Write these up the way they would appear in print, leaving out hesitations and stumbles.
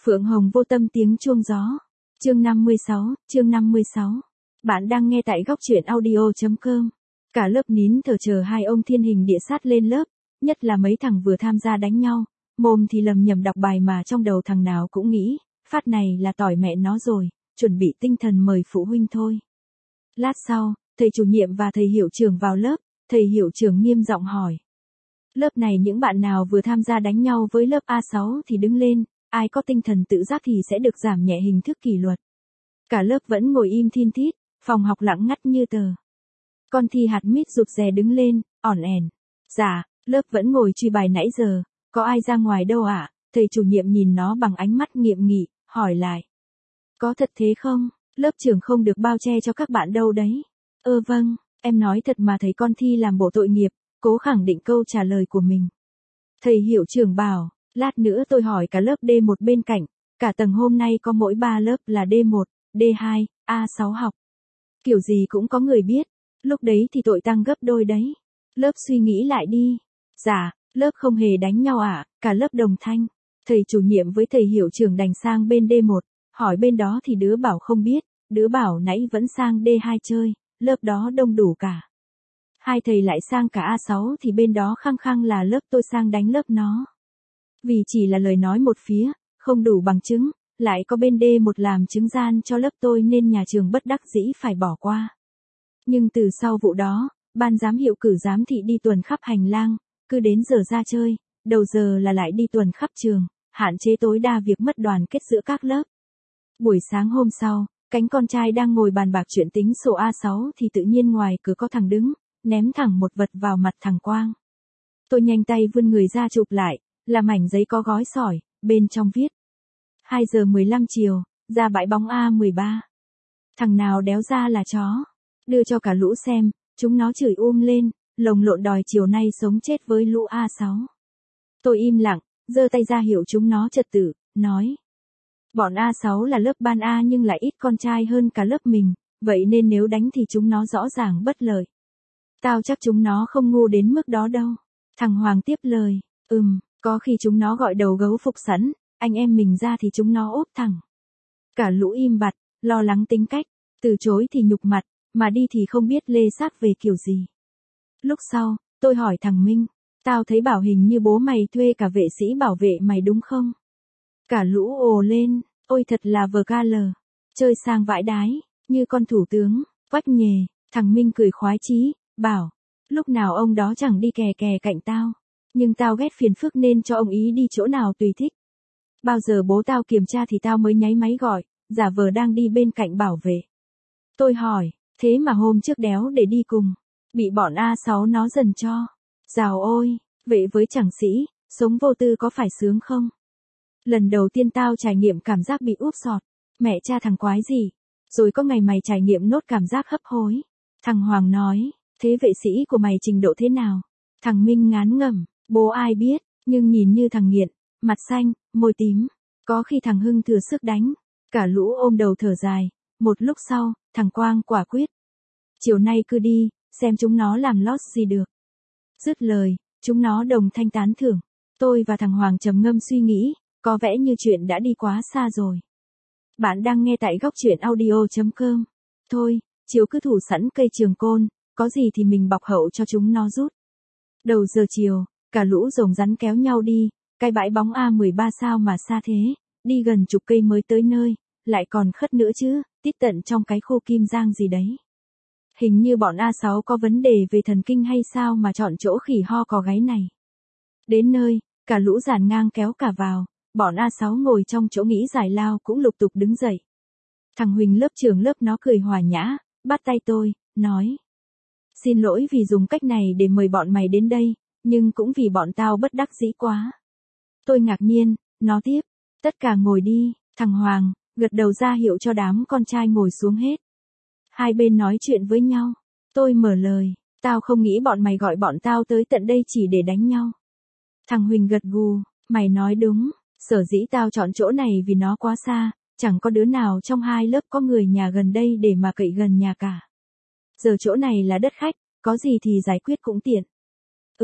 Phượng Hồng Vô Tâm tiếng chuông gió. Chương 56. Bạn đang nghe tại góc truyện audio.com. Cả lớp nín thở chờ hai ông thiên hình địa sát lên lớp, nhất là mấy thằng vừa tham gia đánh nhau, mồm thì lầm nhầm đọc bài mà trong đầu thằng nào cũng nghĩ, phát này là tỏi mẹ nó rồi, chuẩn bị tinh thần mời phụ huynh thôi. Lát sau, thầy chủ nhiệm và thầy hiệu trưởng vào lớp, thầy hiệu trưởng nghiêm giọng hỏi. Lớp này những bạn nào vừa tham gia đánh nhau với lớp A6 thì đứng lên, ai có tinh thần tự giác thì sẽ được giảm nhẹ hình thức kỷ luật. Cả lớp vẫn ngồi im thin thít, phòng học lặng ngắt như tờ. Con Thi hạt mít rụt rè đứng lên, ỏn ẻn. Dạ, lớp vẫn ngồi truy bài nãy giờ, có ai ra ngoài đâu ạ? Thầy chủ nhiệm nhìn nó bằng ánh mắt nghiêm nghị, hỏi lại. Có thật thế không? Lớp trưởng không được bao che cho các bạn đâu đấy. Vâng, em nói thật mà thấy con Thi làm bộ tội nghiệp, cố khẳng định câu trả lời của mình. Thầy hiệu trưởng bảo, lát nữa tôi hỏi cả lớp D1 bên cạnh, cả tầng hôm nay có mỗi 3 lớp là D1, D2, A6 học. Kiểu gì cũng có người biết, lúc đấy thì tội tăng gấp đôi đấy. Lớp suy nghĩ lại đi. Dạ, lớp không hề đánh nhau ạ, cả lớp đồng thanh. Thầy chủ nhiệm với thầy hiệu trưởng đành sang bên D1, hỏi bên đó thì đứa bảo không biết, đứa bảo nãy vẫn sang D2 chơi, lớp đó đông đủ cả. Hai thầy lại sang cả A6 thì bên đó khăng khăng là lớp tôi sang đánh lớp nó. Vì chỉ là lời nói một phía, không đủ bằng chứng, lại có bên D1 làm chứng gian cho lớp tôi nên nhà trường bất đắc dĩ phải bỏ qua. Nhưng từ sau vụ đó, ban giám hiệu cử giám thị đi tuần khắp hành lang, cứ đến giờ ra chơi, đầu giờ là lại đi tuần khắp trường, hạn chế tối đa việc mất đoàn kết giữa các lớp. Buổi sáng hôm sau, cánh con trai đang ngồi bàn bạc chuyện tính sổ A6 thì tự nhiên ngoài cửa có thằng đứng, ném thẳng một vật vào mặt thằng Quang. Tôi nhanh tay vươn người ra chụp lại, là mảnh giấy có gói sỏi, bên trong viết. 2 giờ 15 chiều, ra bãi bóng A13. Thằng nào đéo ra là chó. Đưa cho cả lũ xem, chúng nó chửi lên, lồng lộn đòi chiều nay sống chết với lũ A6. Tôi im lặng, giơ tay ra hiệu chúng nó trật tự, nói. Bọn A6 là lớp ban A nhưng lại ít con trai hơn cả lớp mình, vậy nên nếu đánh thì chúng nó rõ ràng bất lợi. Tao chắc chúng nó không ngu đến mức đó đâu. Thằng Hoàng tiếp lời, có khi chúng nó gọi đầu gấu phục sẵn, anh em mình ra thì chúng nó ốp thẳng. Cả lũ im bặt, lo lắng tính cách, từ chối thì nhục mặt, mà đi thì không biết lê xác về kiểu gì. Lúc sau, tôi hỏi thằng Minh, tao thấy bảo hình như bố mày thuê cả vệ sĩ bảo vệ mày đúng không? Cả lũ ồ lên, ôi thật là vờ ca lờ, chơi sang vãi đái, như con thủ tướng, vách nhề. Thằng Minh cười khoái chí, bảo, lúc nào ông đó chẳng đi kè kè cạnh tao, nhưng tao ghét phiền phức nên cho ông ý đi chỗ nào tùy thích. Bao giờ bố tao kiểm tra thì tao mới nháy máy gọi, giả vờ đang đi bên cạnh bảo vệ. Tôi hỏi, thế mà hôm trước đéo để đi cùng, bị bọn A6 nó dần cho. Dào ôi, vệ với chẳng sĩ, sống vô tư có phải sướng không? Lần đầu tiên tao trải nghiệm cảm giác bị úp sọt, mẹ cha thằng quái gì. Rồi có ngày mày trải nghiệm nốt cảm giác hấp hối. Thằng Hoàng nói, thế vệ sĩ của mày trình độ thế nào? Thằng Minh ngán ngẩm, bố ai biết, nhưng nhìn như thằng nghiện, mặt xanh, môi tím. Có khi thằng Hưng thừa sức đánh. Cả lũ ôm đầu thở dài. Một lúc sau, thằng Quang quả quyết. Chiều nay cứ đi, xem chúng nó làm lót gì được. Dứt lời, chúng nó đồng thanh tán thưởng. Tôi và thằng Hoàng trầm ngâm suy nghĩ, có vẻ như chuyện đã đi quá xa rồi. Bạn đang nghe tại góc truyện audio.com. Thôi, chiều cứ thủ sẵn cây trường côn, có gì thì mình bọc hậu cho chúng nó rút. Đầu giờ chiều, cả lũ rồng rắn kéo nhau đi, cái bãi bóng A13 sao mà xa thế, đi gần chục cây mới tới nơi, lại còn khất nữa chứ, tít tận trong cái khu Kim Giang gì đấy. Hình như bọn A6 có vấn đề về thần kinh hay sao mà chọn chỗ khỉ ho có gáy này. Đến nơi, cả lũ dàn ngang kéo cả vào, bọn A6 ngồi trong chỗ nghỉ giải lao cũng lục tục đứng dậy. Thằng Huỳnh lớp trưởng lớp nó cười hòa nhã, bắt tay tôi, nói. Xin lỗi vì dùng cách này để mời bọn mày đến đây, nhưng cũng vì bọn tao bất đắc dĩ quá. Tôi ngạc nhiên, nó tiếp, tất cả ngồi đi, thằng Hoàng, gật đầu ra hiệu cho đám con trai ngồi xuống hết. Hai bên nói chuyện với nhau, tôi mở lời, tao không nghĩ bọn mày gọi bọn tao tới tận đây chỉ để đánh nhau. Thằng Huỳnh gật gù, mày nói đúng, sở dĩ tao chọn chỗ này vì nó quá xa, chẳng có đứa nào trong hai lớp có người nhà gần đây để mà cậy gần nhà cả. Giờ chỗ này là đất khách, có gì thì giải quyết cũng tiện.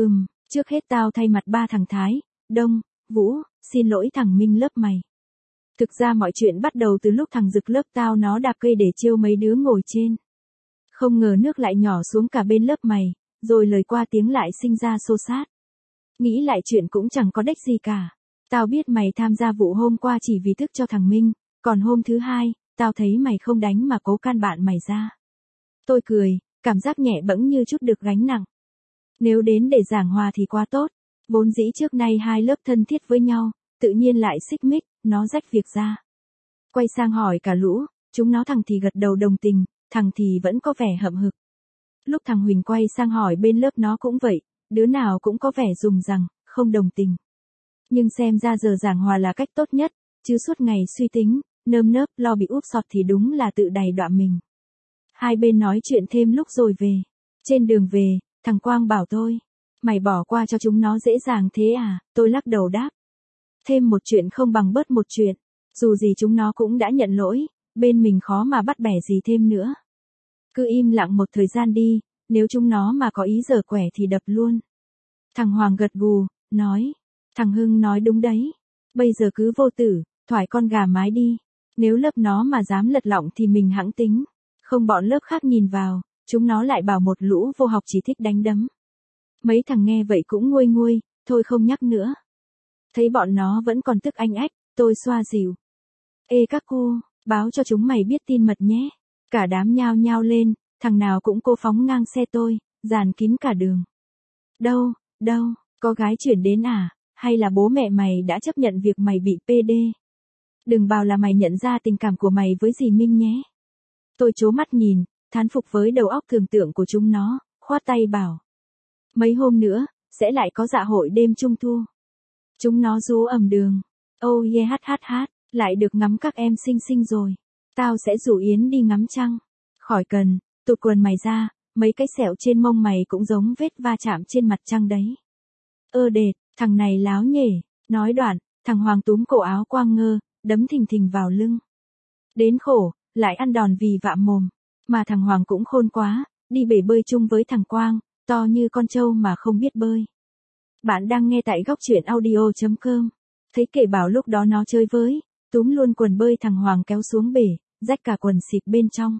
Trước hết tao thay mặt ba thằng Thái, Đông, Vũ, xin lỗi thằng Minh lớp mày. Thực ra mọi chuyện bắt đầu từ lúc thằng Dực lớp tao nó đạp cây để trêu mấy đứa ngồi trên. Không ngờ nước lại nhỏ xuống cả bên lớp mày, rồi lời qua tiếng lại sinh ra xô xát. Nghĩ lại chuyện cũng chẳng có đếch gì cả. Tao biết mày tham gia vụ hôm qua chỉ vì thức cho thằng Minh, còn hôm thứ hai, tao thấy mày không đánh mà cố can bạn mày ra. Tôi cười, cảm giác nhẹ bẫng như chút được gánh nặng. Nếu đến để giảng hòa thì quá tốt, vốn dĩ trước nay hai lớp thân thiết với nhau, tự nhiên lại xích mích, nó rách việc ra. Quay sang hỏi cả lũ, chúng nó thằng thì gật đầu đồng tình, thằng thì vẫn có vẻ hậm hực. Lúc thằng Huỳnh quay sang hỏi bên lớp nó cũng vậy, đứa nào cũng có vẻ rùng rằng, không đồng tình. Nhưng xem ra giờ giảng hòa là cách tốt nhất, chứ suốt ngày suy tính, nơm nớp lo bị úp sọt thì đúng là tự đày đọa mình. Hai bên nói chuyện thêm lúc rồi về. Trên đường về, thằng Quang bảo tôi, mày bỏ qua cho chúng nó dễ dàng thế à, tôi lắc đầu đáp. Thêm một chuyện không bằng bớt một chuyện, dù gì chúng nó cũng đã nhận lỗi, bên mình khó mà bắt bẻ gì thêm nữa. Cứ im lặng một thời gian đi, nếu chúng nó mà có ý giở quẻ thì đập luôn. Thằng Hoàng gật gù, nói, thằng Hưng nói đúng đấy, bây giờ cứ vô tử, thoải con gà mái đi, nếu lớp nó mà dám lật lọng thì mình hẵng tính, không bọn lớp khác nhìn vào, chúng nó lại bảo một lũ vô học chỉ thích đánh đấm. Mấy thằng nghe vậy cũng nguôi nguôi, thôi không nhắc nữa. Thấy bọn nó vẫn còn tức anh ách, tôi xoa dịu. Ê các cô, báo cho chúng mày biết tin mật nhé. Cả đám nhao nhao lên, thằng nào cũng cố phóng ngang xe tôi, dàn kín cả đường. Đâu, có gái chuyển đến à, hay là bố mẹ mày đã chấp nhận việc mày bị PD? Đừng bảo là mày nhận ra tình cảm của mày với dì Minh nhé. Tôi trố mắt nhìn, thán phục với đầu óc tưởng tượng của chúng nó, khoát tay bảo. Mấy hôm nữa, sẽ lại có dạ hội đêm trung thu. Chúng nó rú ầm đường. Oh yeah lại được ngắm các em xinh xinh rồi. Tao sẽ rủ Yến đi ngắm trăng. Khỏi cần, tụt quần mày ra, mấy cái sẹo trên mông mày cũng giống vết va chạm trên mặt trăng đấy. Đệt, thằng này láo nhể. Nói đoạn, thằng Hoàng túm cổ áo Quang Ngơ, đấm thình thình vào lưng. Đến khổ, lại ăn đòn vì vạ mồm. Mà thằng Hoàng cũng khôn quá, đi bể bơi chung với thằng Quang, to như con trâu mà không biết bơi. Bạn đang nghe tại góc truyện audio.com. Thấy kể bảo lúc đó nó chơi với, túm luôn quần bơi thằng Hoàng kéo xuống bể, rách cả quần xịp bên trong.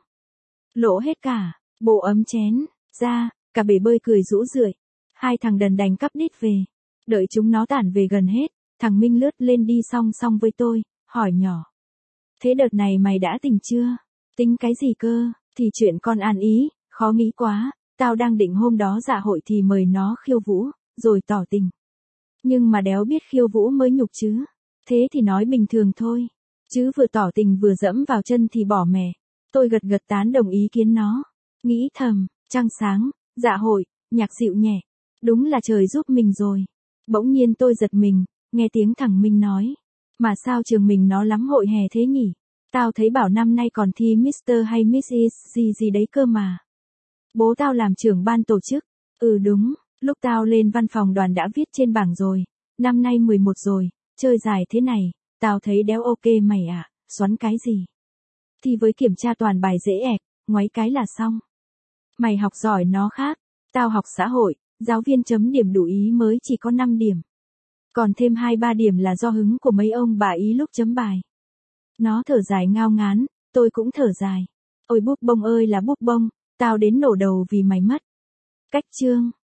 Lỗ hết cả, bộ ấm chén, ra, cả bể bơi cười rũ rượi. Hai thằng đần đành cắp đít về. Đợi chúng nó tản về gần hết, thằng Minh lướt lên đi song song với tôi, hỏi nhỏ. Thế đợt này mày đã tỉnh chưa? Tính cái gì cơ? Thì chuyện con An Ý, khó nghĩ quá, tao đang định hôm đó dạ hội thì mời nó khiêu vũ, rồi tỏ tình. Nhưng mà đéo biết khiêu vũ mới nhục chứ. Thế thì nói bình thường thôi. Chứ vừa tỏ tình vừa dẫm vào chân thì bỏ mẹ. Tôi gật gật tán đồng ý kiến nó. Nghĩ thầm, trăng sáng, dạ hội, nhạc dịu nhẹ. Đúng là trời giúp mình rồi. Bỗng nhiên tôi giật mình, nghe tiếng thằng Minh nói. Mà sao trường mình nó lắm hội hè thế nhỉ? Tao thấy bảo năm nay còn thi Mr. hay Mrs. gì đấy cơ mà. Bố tao làm trưởng ban tổ chức. Ừ đúng, lúc tao lên văn phòng đoàn đã viết trên bảng rồi. Năm nay 11 rồi, chơi dài thế này, tao thấy đéo ok mày ạ, xoắn cái gì? Thì với kiểm tra toàn bài dễ ẹc, ngoáy cái là xong. Mày học giỏi nó khác, tao học xã hội, giáo viên chấm điểm đủ ý mới chỉ có 5 điểm. Còn thêm 2-3 điểm là do hứng của mấy ông bà ý lúc chấm bài. Nó thở dài ngao ngán, tôi cũng thở dài. Ôi búp bông ơi là búp bông, tao đến nổ đầu vì mày mất. Cách chương